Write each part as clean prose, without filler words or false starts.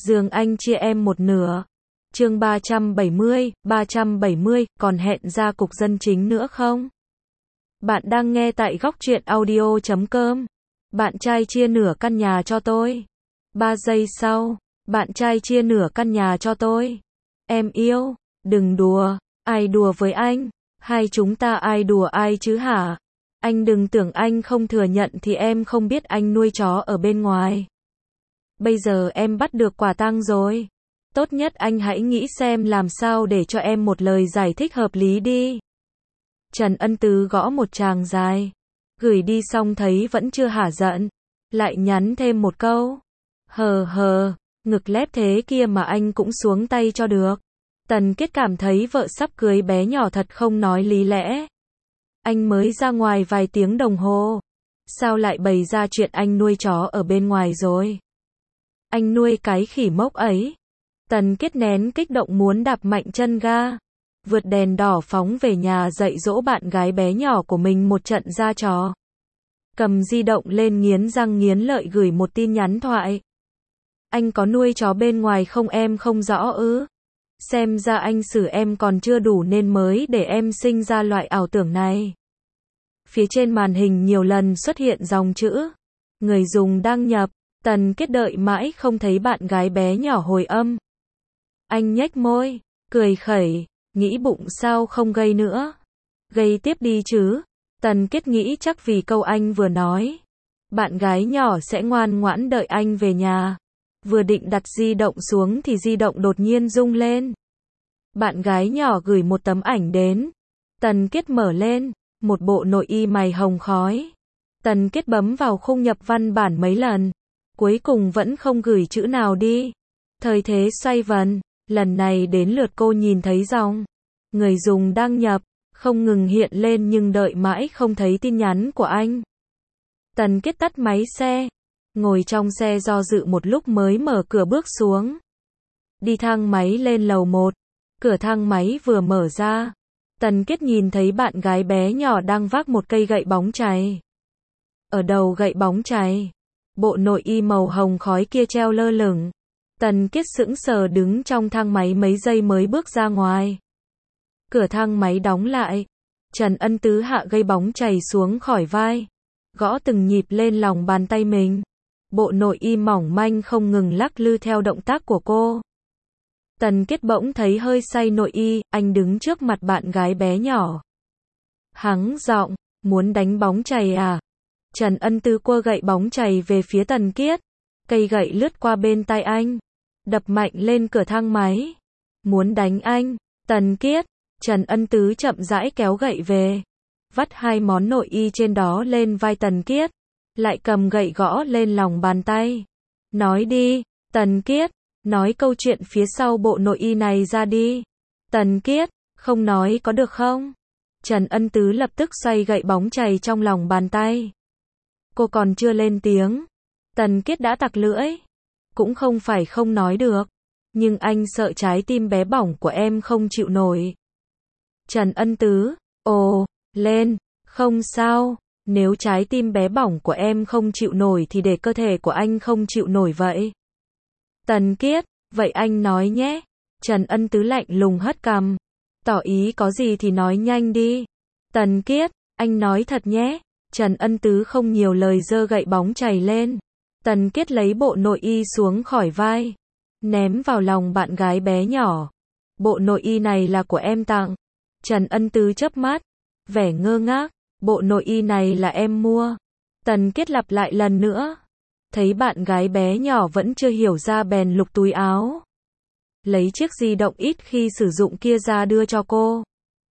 giường anh chia em một nửa. Chương 370, còn hẹn ra cục dân chính nữa không? Bạn đang nghe tại góc truyện audio.com. Bạn trai chia nửa căn nhà cho tôi. 3 giây sau, bạn trai chia nửa căn nhà cho tôi. Em yêu, đừng đùa, ai đùa với anh? Hai chúng ta ai đùa ai chứ hả? Anh đừng tưởng anh không thừa nhận thì em không biết anh nuôi chó ở bên ngoài. Bây giờ em bắt được quả tang rồi. Tốt nhất anh hãy nghĩ xem làm sao để cho em một lời giải thích hợp lý đi. Trần Ân Tứ gõ một tràng dài. Gửi đi xong thấy vẫn chưa hả giận. Lại nhắn thêm một câu. Hờ, ngực lép thế kia mà anh cũng xuống tay cho được. Tần Kết cảm thấy vợ sắp cưới bé nhỏ thật không nói lý lẽ. Anh mới ra ngoài vài tiếng đồng hồ. Sao lại bày ra chuyện anh nuôi chó ở bên ngoài rồi? Anh nuôi cái khỉ mốc ấy. Tần Kết nén kích động muốn đạp mạnh chân ga. Vượt đèn đỏ phóng về nhà dạy dỗ bạn gái bé nhỏ của mình một trận ra trò. Cầm di động lên nghiến răng nghiến lợi gửi một tin nhắn thoại. Anh có nuôi chó bên ngoài không em không rõ ư? Xem ra anh xử em còn chưa đủ nên mới để em sinh ra loại ảo tưởng này. Phía trên màn hình nhiều lần xuất hiện dòng chữ. Người dùng đăng nhập. Tần Kết đợi mãi không thấy bạn gái bé nhỏ hồi âm. Anh nhếch môi, cười khẩy, nghĩ bụng sao không gây nữa. Gây tiếp đi chứ. Tần Kết nghĩ chắc vì câu anh vừa nói. Bạn gái nhỏ sẽ ngoan ngoãn đợi anh về nhà. Vừa định đặt di động xuống thì di động đột nhiên rung lên. Bạn gái nhỏ gửi một tấm ảnh đến. Tần Kết mở lên, một bộ nội y mày hồng khói. Tần Kết bấm vào khung nhập văn bản mấy lần. Cuối cùng vẫn không gửi chữ nào đi. Thời thế xoay vần, lần này đến lượt cô nhìn thấy dòng. Người dùng đăng nhập, không ngừng hiện lên nhưng đợi mãi không thấy tin nhắn của anh. Tần Kết tắt máy xe. Ngồi trong xe do dự một lúc mới mở cửa bước xuống. Đi thang máy lên lầu 1. Cửa thang máy vừa mở ra. Tần Kết nhìn thấy bạn gái bé nhỏ đang vác một cây gậy bóng chày. Ở đầu gậy bóng chày, bộ nội y màu hồng khói kia treo lơ lửng. Tần Kết sững sờ đứng trong thang máy mấy giây mới bước ra ngoài. Cửa thang máy đóng lại. Trần Ân Tứ hạ gậy bóng chày xuống khỏi vai. Gõ từng nhịp lên lòng bàn tay mình. Bộ nội y mỏng manh không ngừng lắc lư theo động tác của cô. Tần Kết bỗng thấy hơi say nội y, anh đứng trước mặt bạn gái bé nhỏ. Hắng giọng, muốn đánh bóng chày à? Trần Ân Tứ quơ gậy bóng chày về phía Tần Kết. Cây gậy lướt qua bên tai anh. Đập mạnh lên cửa thang máy. Muốn đánh anh, Tần Kết. Trần Ân Tứ chậm rãi kéo gậy về. Vắt hai món nội y trên đó lên vai Tần Kết. Lại cầm gậy gõ lên lòng bàn tay. Nói đi, Tần Kết. Nói câu chuyện phía sau bộ nội y này ra đi. Tần Kết, không nói có được không? Trần Ân Tứ lập tức xoay gậy bóng chày trong lòng bàn tay. Cô còn chưa lên tiếng. Tần Kết đã tặc lưỡi. Cũng không phải không nói được. Nhưng anh sợ trái tim bé bỏng của em không chịu nổi. Trần Ân Tứ, ồ, lên, không sao. Nếu trái tim bé bỏng của em không chịu nổi thì để cơ thể của anh không chịu nổi vậy. Tần Kết, vậy anh nói nhé. Trần Ân Tứ lạnh lùng hất cằm. Tỏ ý có gì thì nói nhanh đi. Tần Kết, anh nói thật nhé. Trần Ân Tứ không nhiều lời giơ gậy bóng chày lên. Tần Kết lấy bộ nội y xuống khỏi vai. Ném vào lòng bạn gái bé nhỏ. Bộ nội y này là của em tặng. Trần Ân Tứ chớp mắt. Vẻ ngơ ngác. Bộ nội y này là em mua. Tần Kết lặp lại lần nữa. Thấy bạn gái bé nhỏ vẫn chưa hiểu ra bèn lục túi áo. Lấy chiếc di động ít khi sử dụng kia ra đưa cho cô.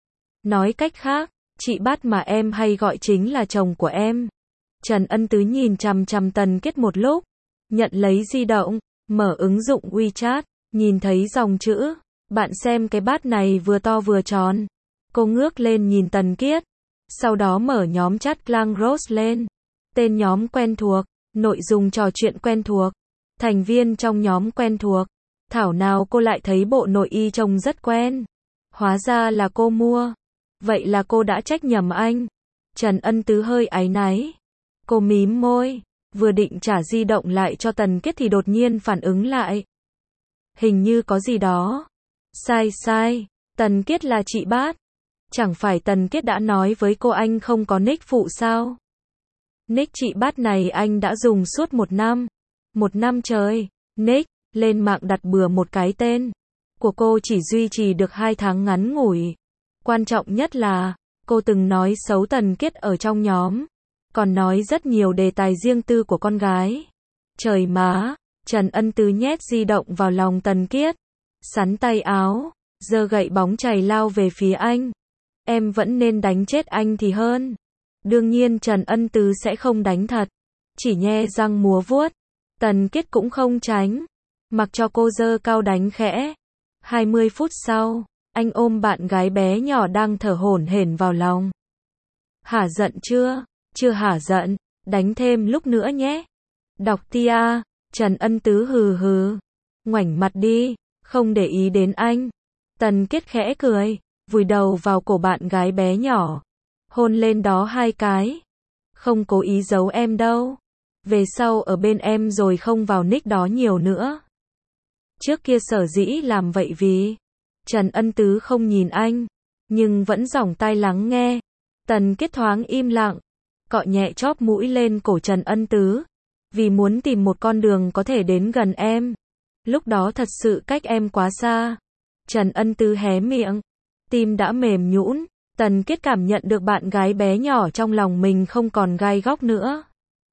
Nói cách khác, chị Bát mà em hay gọi chính là chồng của em. Trần Ân Tứ nhìn chằm chằm Tần Kết một lúc. Nhận lấy di động, mở ứng dụng WeChat, nhìn thấy dòng chữ. Bạn xem cái bát này vừa to vừa tròn. Cô ngước lên nhìn Tần Kết. Sau đó mở nhóm chat Clang Rose lên. Tên nhóm quen thuộc. Nội dung trò chuyện quen thuộc. Thành viên trong nhóm quen thuộc. Thảo nào cô lại thấy bộ nội y trông rất quen. Hóa ra là cô mua. Vậy là cô đã trách nhầm anh. Trần Ân Tứ hơi áy náy. Cô mím môi. Vừa định trả di động lại cho Tần Kết thì đột nhiên phản ứng lại. Hình như có gì đó. Sai, Tần Kiết là chị Bát. Chẳng phải Tần Kiết đã nói với cô anh không có nick phụ sao? Nick chị Bát này anh đã dùng suốt 1 năm. 1 năm trời. Nick, lên mạng đặt bừa một cái tên của cô chỉ duy trì được 2 tháng ngắn ngủi. Quan trọng nhất là, cô từng nói xấu Tần Kiết ở trong nhóm. Còn nói rất nhiều đề tài riêng tư của con gái. Trời má, Trần Ân Tứ nhét di động vào lòng Tần Kiết. Sắn tay áo, giơ gậy bóng chày lao về phía anh. Em vẫn nên đánh chết anh thì hơn. Đương nhiên Trần Ân Tứ sẽ không đánh thật. Chỉ nhe răng múa vuốt. Tần Kiết cũng không tránh. Mặc cho cô giơ cao đánh khẽ. 20 phút sau, anh ôm bạn gái bé nhỏ đang thở hổn hển vào lòng. Hả giận chưa? Chưa hả giận, đánh thêm lúc nữa nhé. Đọc tia, Trần Ân Tứ hừ. Ngoảnh mặt đi, không để ý đến anh. Tần Kiết khẽ cười, vùi đầu vào cổ bạn gái bé nhỏ. Hôn lên đó 2 cái. Không cố ý giấu em đâu. Về sau ở bên em rồi không vào nick đó nhiều nữa. Trước kia sở dĩ làm vậy vì Trần Ân Tứ không nhìn anh, nhưng vẫn dòng tai lắng nghe. Tần Kiết thoáng im lặng, cọ nhẹ chóp mũi lên cổ Trần Ân Tứ, vì muốn tìm một con đường có thể đến gần em. Lúc đó thật sự cách em quá xa. Trần Ân Tứ hé miệng, tim đã mềm nhũn. Tần Kiết cảm nhận được bạn gái bé nhỏ trong lòng mình không còn gai góc nữa.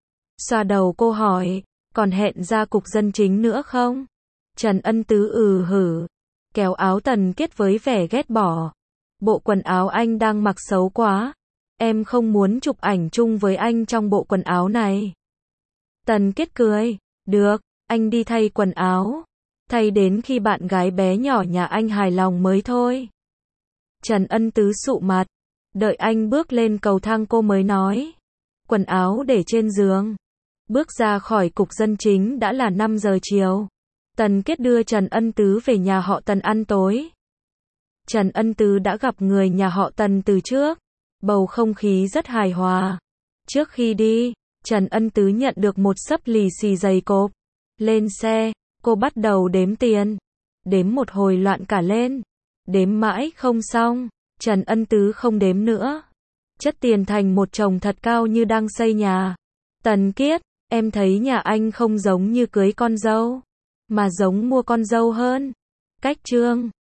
Xoa đầu cô hỏi, còn hẹn ra cục dân chính nữa không? Trần Ân Tứ hử, kéo áo Tần Kiết với vẻ ghét bỏ. Bộ quần áo anh đang mặc xấu quá. Em không muốn chụp ảnh chung với anh trong bộ quần áo này. Tần Kiết cười, được, anh đi thay quần áo. Thay đến khi bạn gái bé nhỏ nhà anh hài lòng mới thôi. Trần Ân Tứ sụ mặt, đợi anh bước lên cầu thang cô mới nói. Quần áo để trên giường. Bước ra khỏi cục dân chính đã là 5 giờ chiều. Tần Kiết đưa Trần Ân Tứ về nhà họ Tần ăn tối. Trần Ân Tứ đã gặp người nhà họ Tần từ trước. Bầu không khí rất hài hòa. Trước khi đi, Trần Ân Tứ nhận được một xấp lì xì dày cộp. Lên xe, cô bắt đầu đếm tiền. Đếm một hồi loạn cả lên. Đếm mãi không xong, Trần Ân Tứ không đếm nữa. Chất tiền thành một chồng thật cao như đang xây nhà. Tần Kiết, em thấy nhà anh không giống như cưới con dâu, mà giống mua con dâu hơn. Cách trương.